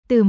Từ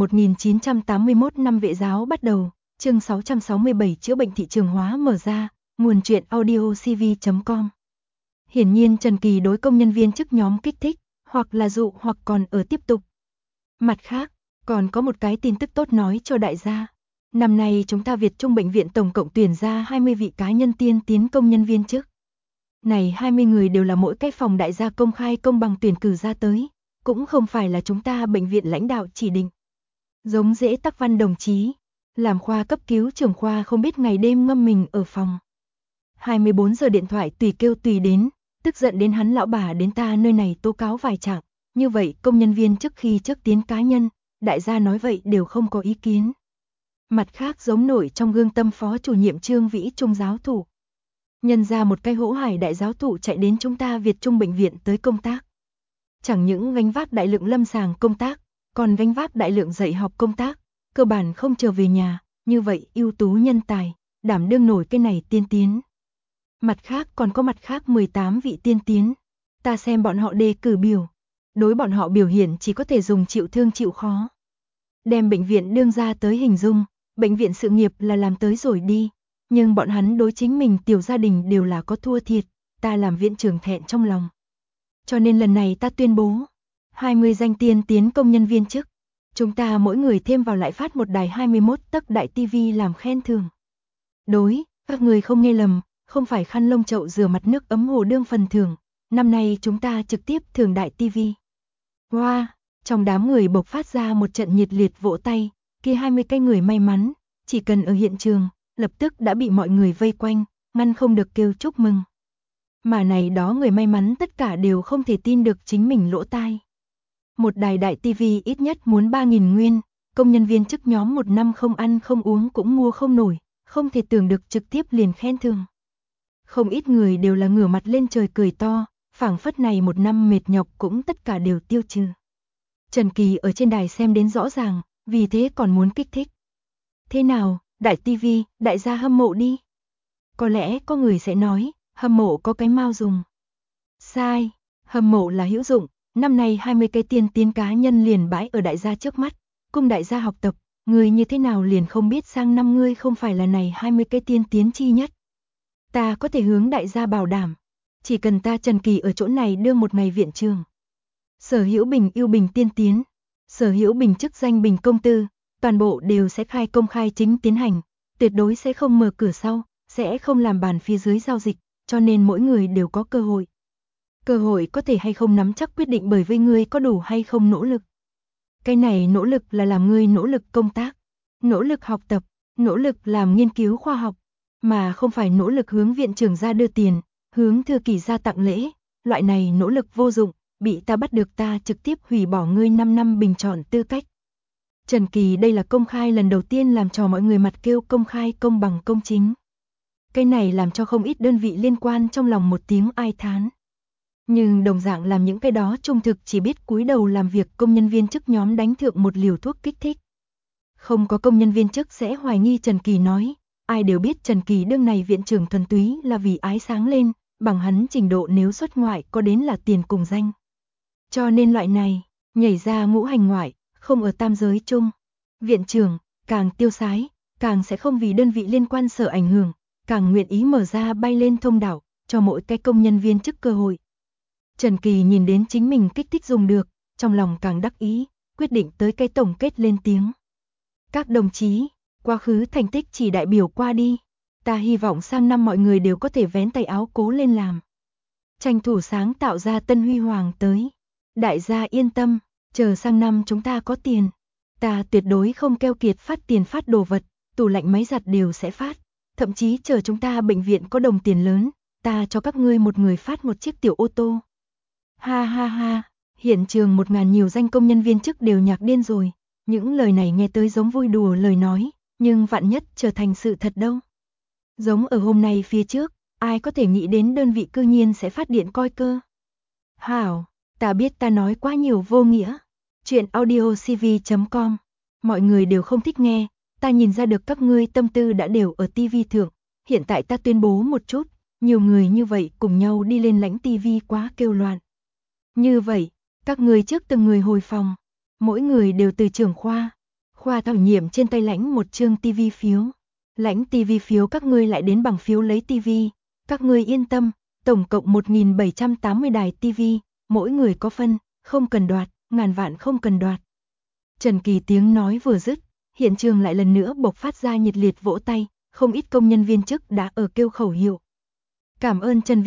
1981 năm Vệ giáo bắt đầu, chương 667 chữa bệnh thị trường hóa mở ra, nguồn truyện audiocv.com. Hiển nhiên Trần Kỳ đối công nhân viên chức nhóm kích thích, hoặc là dụ hoặc còn ở tiếp tục. Mặt khác, còn có một cái tin tức tốt nói cho đại gia. Năm nay chúng ta Việt Trung Bệnh viện tổng cộng tuyển ra 20 vị cá nhân tiên tiến công nhân viên chức. Này 20 người đều là mỗi cái phòng đại gia công khai công bằng tuyển cử ra tới, cũng không phải là chúng ta bệnh viện lãnh đạo chỉ định. Giống Dễ Tắc Văn đồng chí, làm khoa cấp cứu trưởng khoa không biết ngày đêm ngâm mình ở phòng. 24 giờ điện thoại tùy kêu tùy đến, tức giận đến hắn lão bà đến ta nơi này tố cáo vài trạng. Như vậy công nhân viên trước khi trước tiến cá nhân, đại gia nói vậy đều không có ý kiến. Mặt khác giống nổi trong gương tâm phó chủ nhiệm Trương Vĩ Trung giáo thụ. Nhân ra một cái hỗ hải đại giáo thụ chạy đến chúng ta Việt Trung bệnh viện tới công tác. Chẳng những gánh vác đại lượng lâm sàng công tác, còn gánh vác đại lượng dạy học công tác, cơ bản không trở về nhà, như vậy ưu tú nhân tài, đảm đương nổi cái này tiên tiến. Mặt khác còn có mặt khác 18 vị tiên tiến, ta xem bọn họ đề cử biểu, đối bọn họ biểu hiện chỉ có thể dùng chịu thương chịu khó. Đem bệnh viện đương ra tới hình dung, bệnh viện sự nghiệp là làm tới rồi đi, nhưng bọn hắn đối chính mình tiểu gia đình đều là có thua thiệt, ta làm viện trưởng thẹn trong lòng. Cho nên lần này ta tuyên bố, 20 danh tiên tiến công nhân viên chức, chúng ta mỗi người thêm vào lại phát một đài 21 tấc đại tivi làm khen thưởng. Đối, các người không nghe lầm, không phải khăn lông chậu rửa mặt nước ấm hồ đương phần thưởng, năm nay chúng ta trực tiếp thưởng đại tivi. Wow, trong đám người bộc phát ra một trận nhiệt liệt vỗ tay, kia 20 cái người may mắn, chỉ cần ở hiện trường, lập tức đã bị mọi người vây quanh, ngăn không được kêu chúc mừng. Mà này đó người may mắn tất cả đều không thể tin được chính mình lỗ tai. Một đài đại tivi ít nhất muốn 3.000 nguyên, công nhân viên chức nhóm một năm không ăn không uống cũng mua không nổi, không thể tưởng được trực tiếp liền khen thưởng. Không ít người đều là ngửa mặt lên trời cười to, phảng phất này một năm mệt nhọc cũng tất cả đều tiêu trừ. Trần Kỳ ở trên đài xem đến rõ ràng, vì thế còn muốn kích thích. Thế nào, đại tivi, đại gia hâm mộ đi. Có lẽ có người sẽ nói, hâm mộ có cái mau dùng. Sai, hâm mộ là hữu dụng, năm nay 20 cái tiên tiến cá nhân liền bãi ở đại gia trước mắt, cùng đại gia học tập, người như thế nào liền không biết sang năm ngươi không phải là này 20 cái tiên tiến chi nhất. Ta có thể hướng đại gia bảo đảm, chỉ cần ta Trần Kỳ ở chỗ này đưa một ngày viện trường. Sở hữu bình ưu bình tiên tiến, sở hữu bình chức danh bình công tư, toàn bộ đều sẽ khai công khai chính tiến hành, tuyệt đối sẽ không mở cửa sau, sẽ không làm bàn phía dưới giao dịch, cho nên mỗi người đều có cơ hội. Cơ hội có thể hay không nắm chắc quyết định bởi với ngươi có đủ hay không nỗ lực. Cái này nỗ lực là làm ngươi nỗ lực công tác, nỗ lực học tập, nỗ lực làm nghiên cứu khoa học, mà không phải nỗ lực hướng viện trưởng ra đưa tiền, hướng thư ký ra tặng lễ, loại này nỗ lực vô dụng, bị ta bắt được ta trực tiếp hủy bỏ ngươi 5 năm bình chọn tư cách. Trần Kỳ đây là công khai lần đầu tiên làm cho mọi người mặt kêu công khai công bằng công chính. Cái này làm cho không ít đơn vị liên quan trong lòng một tiếng ai thán. Nhưng đồng dạng làm những cái đó trung thực chỉ biết cúi đầu làm việc công nhân viên chức nhóm đánh thượng một liều thuốc kích thích. Không có công nhân viên chức sẽ hoài nghi Trần Kỳ nói, ai đều biết Trần Kỳ đương này viện trưởng thuần túy là vì ái sáng lên, bằng hắn trình độ nếu xuất ngoại có đến là tiền cùng danh. Cho nên loại này, nhảy ra ngũ hành ngoại, không ở tam giới chung. Viện trưởng, càng tiêu sái, càng sẽ không vì đơn vị liên quan sở ảnh hưởng, càng nguyện ý mở ra bay lên thông đạo, cho mỗi cái công nhân viên chức cơ hội. Trần Kỳ nhìn đến chính mình kích thích dùng được, trong lòng càng đắc ý, quyết định tới cái tổng kết lên tiếng. Các đồng chí, quá khứ thành tích chỉ đại biểu qua đi, ta hy vọng sang năm mọi người đều có thể vén tay áo cố lên làm. Tranh thủ sáng tạo ra tân huy hoàng tới. Đại gia yên tâm, chờ sang năm chúng ta có tiền. Ta tuyệt đối không keo kiệt phát tiền phát đồ vật, tủ lạnh máy giặt đều sẽ phát. Thậm chí chờ chúng ta bệnh viện có đồng tiền lớn, ta cho các ngươi một người phát một chiếc tiểu ô tô. Ha ha ha, hiện trường 1.000 nhiều danh công nhân viên chức đều nhạc điên rồi. Những lời này nghe tới giống vui đùa lời nói, nhưng vạn nhất trở thành sự thật đâu. Giống ở hôm nay phía trước, ai có thể nghĩ đến đơn vị cư nhiên sẽ phát điện coi cơ. Hảo, ta biết ta nói quá nhiều vô nghĩa. Chuyện audiocv.com. Mọi người đều không thích nghe, ta nhìn ra được các ngươi tâm tư đã đều ở tivi thượng. Hiện tại ta tuyên bố một chút, nhiều người như vậy cùng nhau đi lên lãnh tivi quá kêu loạn. Như vậy, các ngươi trước từng người hồi phòng. Mỗi người đều từ trưởng khoa thảo nhiệm trên tay lãnh một chương tivi phiếu. Lãnh tivi phiếu các ngươi lại đến bằng phiếu lấy tivi, các ngươi yên tâm, tổng cộng 1780 đài tivi, mỗi người có phân, không cần đoạt, ngàn vạn không cần đoạt. Trần Kỳ tiếng nói vừa dứt, hiện trường lại lần nữa bộc phát ra nhiệt liệt vỗ tay, không ít công nhân viên chức đã ở kêu khẩu hiệu. Cảm ơn Trần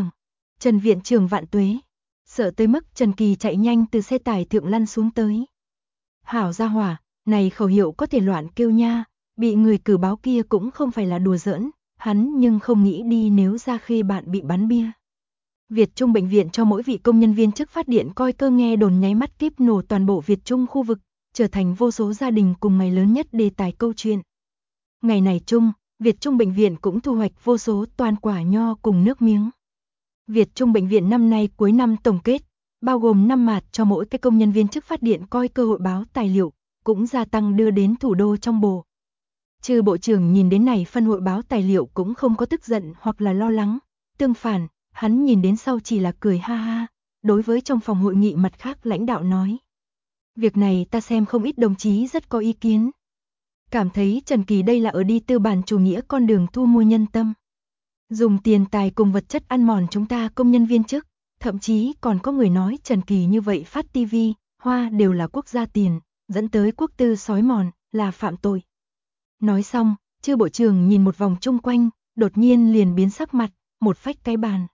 viện trưởng vạn tuế. Sợ tới mức Trần Kỳ chạy nhanh từ xe tải thượng lăn xuống tới. Hảo gia hỏa, này khẩu hiệu có thể loạn kêu nha, bị người cử báo kia cũng không phải là đùa giỡn, hắn nhưng không nghĩ đi nếu ra khê bạn bị bắn bia. Việt Trung bệnh viện cho mỗi vị công nhân viên chức phát điện coi cơ nghe đồn nháy mắt kíp nổ toàn bộ Việt Trung khu vực, trở thành vô số gia đình cùng ngày lớn nhất đề tài câu chuyện. Ngày này chung, Việt Trung bệnh viện cũng thu hoạch vô số toàn quả nho cùng nước miếng. Việt Trung bệnh viện năm nay cuối năm tổng kết, bao gồm 5 mạt cho mỗi cái công nhân viên chức phát điện coi cơ hội báo tài liệu, cũng gia tăng đưa đến thủ đô trong bộ. Trừ bộ trưởng nhìn đến này phân hội báo tài liệu cũng không có tức giận hoặc là lo lắng, tương phản, hắn nhìn đến sau chỉ là cười ha ha, đối với trong phòng hội nghị mặt khác lãnh đạo nói. Việc này ta xem không ít đồng chí rất có ý kiến. Cảm thấy Trần Kỳ đây là ở đi tư bản chủ nghĩa con đường thu mua nhân tâm. Dùng tiền tài cùng vật chất ăn mòn chúng ta công nhân viên chức, thậm chí còn có người nói Trần Kỳ như vậy phát tivi, hoa đều là quốc gia tiền, dẫn tới quốc tư sói mòn, là phạm tội. Nói xong, Chư bộ trưởng nhìn một vòng chung quanh, đột nhiên liền biến sắc mặt, một phách cái bàn.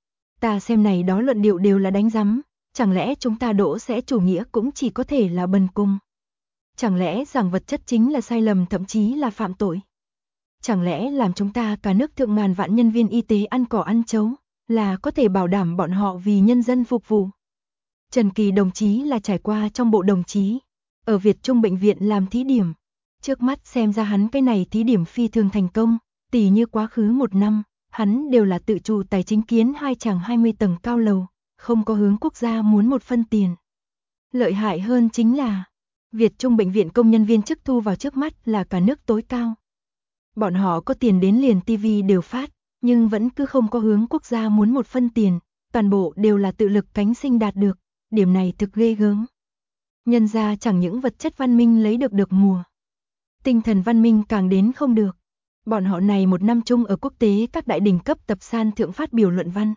Ta xem này đó luận điệu đều là đánh rắm, chẳng lẽ chúng ta đỗ sẽ chủ nghĩa cũng chỉ có thể là bần cùng. Chẳng lẽ rằng vật chất chính là sai lầm thậm chí là phạm tội. Chẳng lẽ làm chúng ta cả nước thượng ngàn vạn nhân viên y tế ăn cỏ ăn chấu, là có thể bảo đảm bọn họ vì nhân dân phục vụ. Trần Kỳ đồng chí là trải qua trong bộ đồng chí, ở Việt Trung bệnh viện làm thí điểm. Trước mắt xem ra hắn cái này thí điểm phi thường thành công, tỉ như quá khứ 1 năm, hắn đều là tự chủ tài chính kiến 2 tràng 20 tầng cao lầu, không có hướng quốc gia muốn một phân tiền. Lợi hại hơn chính là, Việt Trung bệnh viện công nhân viên chức thu vào trước mắt là cả nước tối cao. Bọn họ có tiền đến liền tivi đều phát, nhưng vẫn cứ không có hướng quốc gia muốn một phân tiền, toàn bộ đều là tự lực cánh sinh đạt được, điểm này thực ghê gớm. Nhân ra chẳng những vật chất văn minh lấy được mùa, tinh thần văn minh càng đến không được. Bọn họ này 1 năm chung ở quốc tế các đại đỉnh cấp tập san thượng phát biểu luận văn.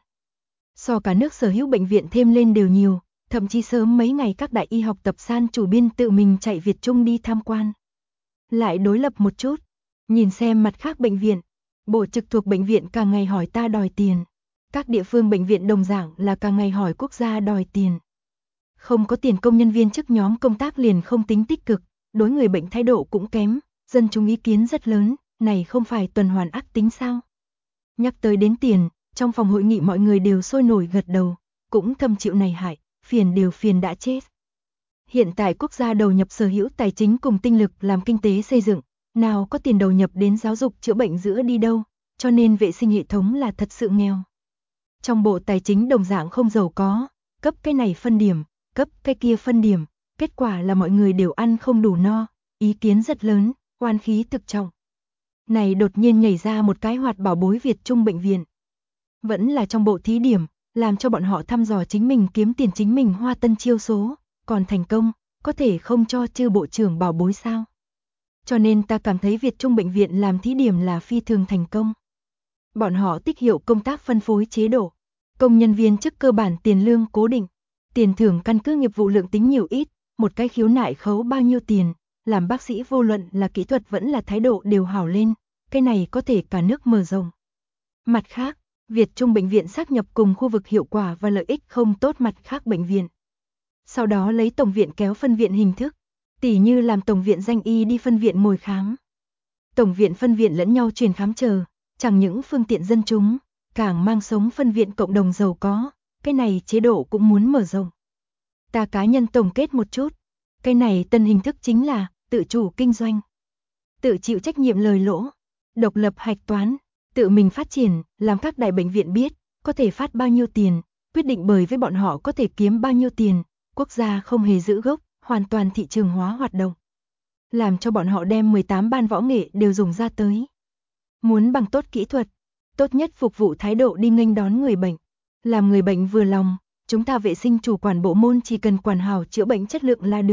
So cả nước sở hữu bệnh viện thêm lên đều nhiều, thậm chí sớm mấy ngày các đại y học tập san chủ biên tự mình chạy Việt Trung đi tham quan. Lại đối lập một chút, nhìn xem mặt khác bệnh viện, bộ trực thuộc bệnh viện càng ngày hỏi ta đòi tiền. Các địa phương bệnh viện đồng dạng là càng ngày hỏi quốc gia đòi tiền. Không có tiền công nhân viên chức nhóm công tác liền không tính tích cực, đối người bệnh thái độ cũng kém, dân chúng ý kiến rất lớn, này không phải tuần hoàn ác tính sao? Nhắc tới đến tiền, trong phòng hội nghị mọi người đều sôi nổi gật đầu, cũng thâm chịu này hại, phiền đã chết. Hiện tại quốc gia đầu nhập sở hữu tài chính cùng tinh lực làm kinh tế xây dựng, nào có tiền đầu nhập đến giáo dục chữa bệnh giữa đi đâu, cho nên vệ sinh hệ thống là thật sự nghèo. Trong bộ tài chính đồng dạng không giàu có, cấp cái này phân điểm, cấp cái kia phân điểm, kết quả là mọi người đều ăn không đủ no, ý kiến rất lớn, oan khí thực trọng. Này đột nhiên nhảy ra một cái hoạt bảo bối Việt Trung bệnh viện. Vẫn là trong bộ thí điểm, làm cho bọn họ thăm dò chính mình kiếm tiền chính mình hoa tân chiêu số, còn thành công, có thể không cho Chư bộ trưởng bảo bối sao. Cho nên ta cảm thấy Việt Trung bệnh viện làm thí điểm là phi thường thành công. Bọn họ tích hiệu công tác phân phối chế độ, công nhân viên chức cơ bản tiền lương cố định, tiền thưởng căn cứ nghiệp vụ lượng tính nhiều ít, một cái khiếu nại khấu bao nhiêu tiền, làm bác sĩ vô luận là kỹ thuật vẫn là thái độ đều hảo lên, cái này có thể cả nước mở rộng. Mặt khác, Việt Trung bệnh viện sáp nhập cùng khu vực hiệu quả và lợi ích không tốt mặt khác bệnh viện. Sau đó lấy tổng viện kéo phân viện hình thức, tỉ như làm tổng viện danh y đi phân viện ngồi khám. Tổng viện phân viện lẫn nhau truyền khám chờ, chẳng những phương tiện dân chúng, càng mang sống phân viện cộng đồng giàu có, cái này chế độ cũng muốn mở rộng. Ta cá nhân tổng kết một chút, cái này tân hình thức chính là tự chủ kinh doanh, tự chịu trách nhiệm lời lỗ, độc lập hạch toán, tự mình phát triển, làm các đại bệnh viện biết, có thể phát bao nhiêu tiền, quyết định bởi với bọn họ có thể kiếm bao nhiêu tiền, quốc gia không hề giữ gốc, hoàn toàn thị trường hóa hoạt động. Làm cho bọn họ đem 18 ban võ nghệ đều dùng ra tới. Muốn bằng tốt kỹ thuật, tốt nhất phục vụ thái độ đi nghênh đón người bệnh, làm người bệnh vừa lòng, chúng ta vệ sinh chủ quản bộ môn chỉ cần quản hảo chữa bệnh chất lượng là được,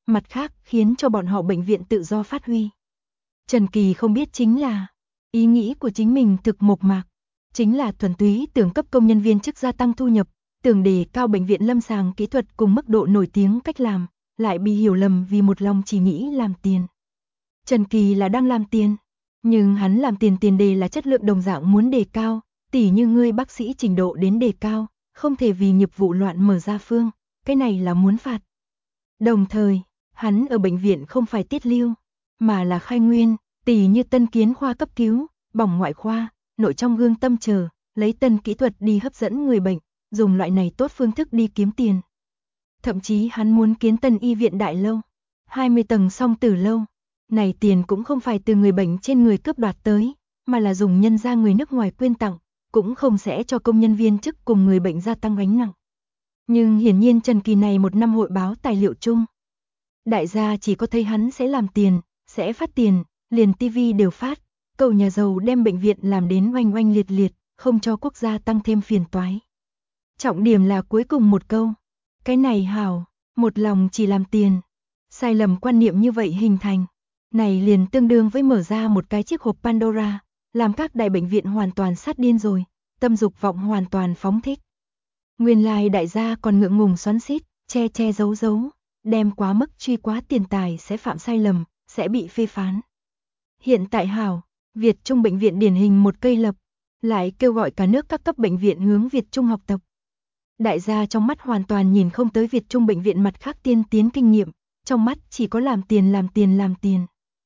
mặt khác khiến cho bọn họ bệnh viện tự do phát huy. Trần Kỳ không biết chính là, ý nghĩ của chính mình thực mộc mạc, chính là thuần túy tưởng cấp công nhân viên chức gia tăng thu nhập, tưởng đề cao bệnh viện lâm sàng kỹ thuật cùng mức độ nổi tiếng cách làm, lại bị hiểu lầm vì một lòng chỉ nghĩ làm tiền. Trần Kỳ là đang làm tiền, nhưng hắn làm tiền tiền đề là chất lượng đồng dạng muốn đề cao, tỉ như ngươi bác sĩ trình độ đến đề cao, không thể vì nghiệp vụ loạn mở ra phương, cái này là muốn phạt. Đồng thời, hắn ở bệnh viện không phải tiết lưu, mà là khai nguyên, tỉ như tân kiến khoa cấp cứu, bỏng ngoại khoa, nội trong gương tâm chờ, lấy tân kỹ thuật đi hấp dẫn người bệnh, dùng loại này tốt phương thức đi kiếm tiền. Thậm chí hắn muốn kiến tân y viện đại lâu, 20 tầng song tử lâu. Này tiền cũng không phải từ người bệnh trên người cướp đoạt tới, mà là dùng nhân ra người nước ngoài quyên tặng, cũng không sẽ cho công nhân viên chức cùng người bệnh gia tăng gánh nặng. Nhưng hiển nhiên Trần Kỳ này một năm hội báo tài liệu chung. Đại gia chỉ có thấy hắn sẽ làm tiền, sẽ phát tiền, liền TV đều phát, cầu nhà giàu đem bệnh viện làm đến oanh oanh liệt liệt, không cho quốc gia tăng thêm phiền toái. Trọng điểm là cuối cùng một câu, cái này hảo, một lòng chỉ làm tiền. Sai lầm quan niệm như vậy hình thành, này liền tương đương với mở ra một cái chiếc hộp Pandora, làm các đại bệnh viện hoàn toàn sát điên rồi, tâm dục vọng hoàn toàn phóng thích. Nguyên lai đại gia còn ngượng ngùng xoắn xít, che che giấu giấu, đem quá mức truy quá tiền tài sẽ phạm sai lầm, sẽ bị phê phán. Hiện tại hảo, Việt Trung bệnh viện điển hình một cây lập, lại kêu gọi cả nước các cấp bệnh viện hướng Việt Trung học tập. Đại gia trong mắt hoàn toàn nhìn không tới Việt Trung bệnh viện mặt khác tiên tiến kinh nghiệm, trong mắt chỉ có làm tiền làm tiền làm tiền.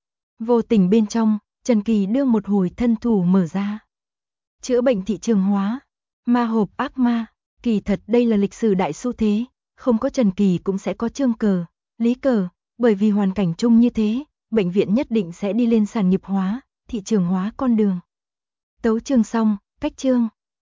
Vô tình bên trong, Trần Kỳ đưa một hồi thân thủ mở ra. Chữa bệnh thị trường hóa, ma hộp ác ma, kỳ thật đây là lịch sử đại xu thế, không có Trần Kỳ cũng sẽ có Trương Cờ, Lý Cờ, bởi vì hoàn cảnh chung như thế, bệnh viện nhất định sẽ đi lên sản nghiệp hóa, thị trường hóa con đường. Tấu chương xong, cách chương.